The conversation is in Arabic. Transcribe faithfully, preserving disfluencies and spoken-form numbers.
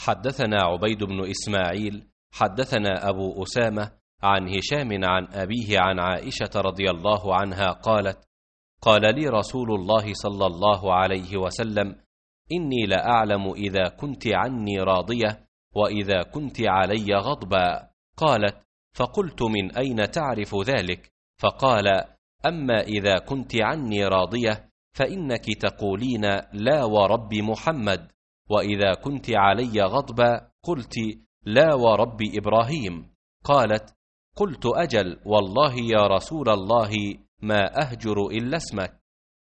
حدثنا عبيد بن إسماعيل حدثنا أبو أسامة عن هشام عن أبيه عن عائشة رضي الله عنها قالت: قال لي رسول الله صلى الله عليه وسلم: إني لأعلم إذا كنت عني راضية وإذا كنت علي غضبا. قالت: فقلت: من أين تعرف ذلك؟ فقال: أما إذا كنت عني راضية فإنك تقولين لا ورب محمد، وإذا كنت علي غضبا قلت لا ورب إبراهيم. قالت: قلت: أجل والله يا رسول الله ما أهجر إلا اسمك.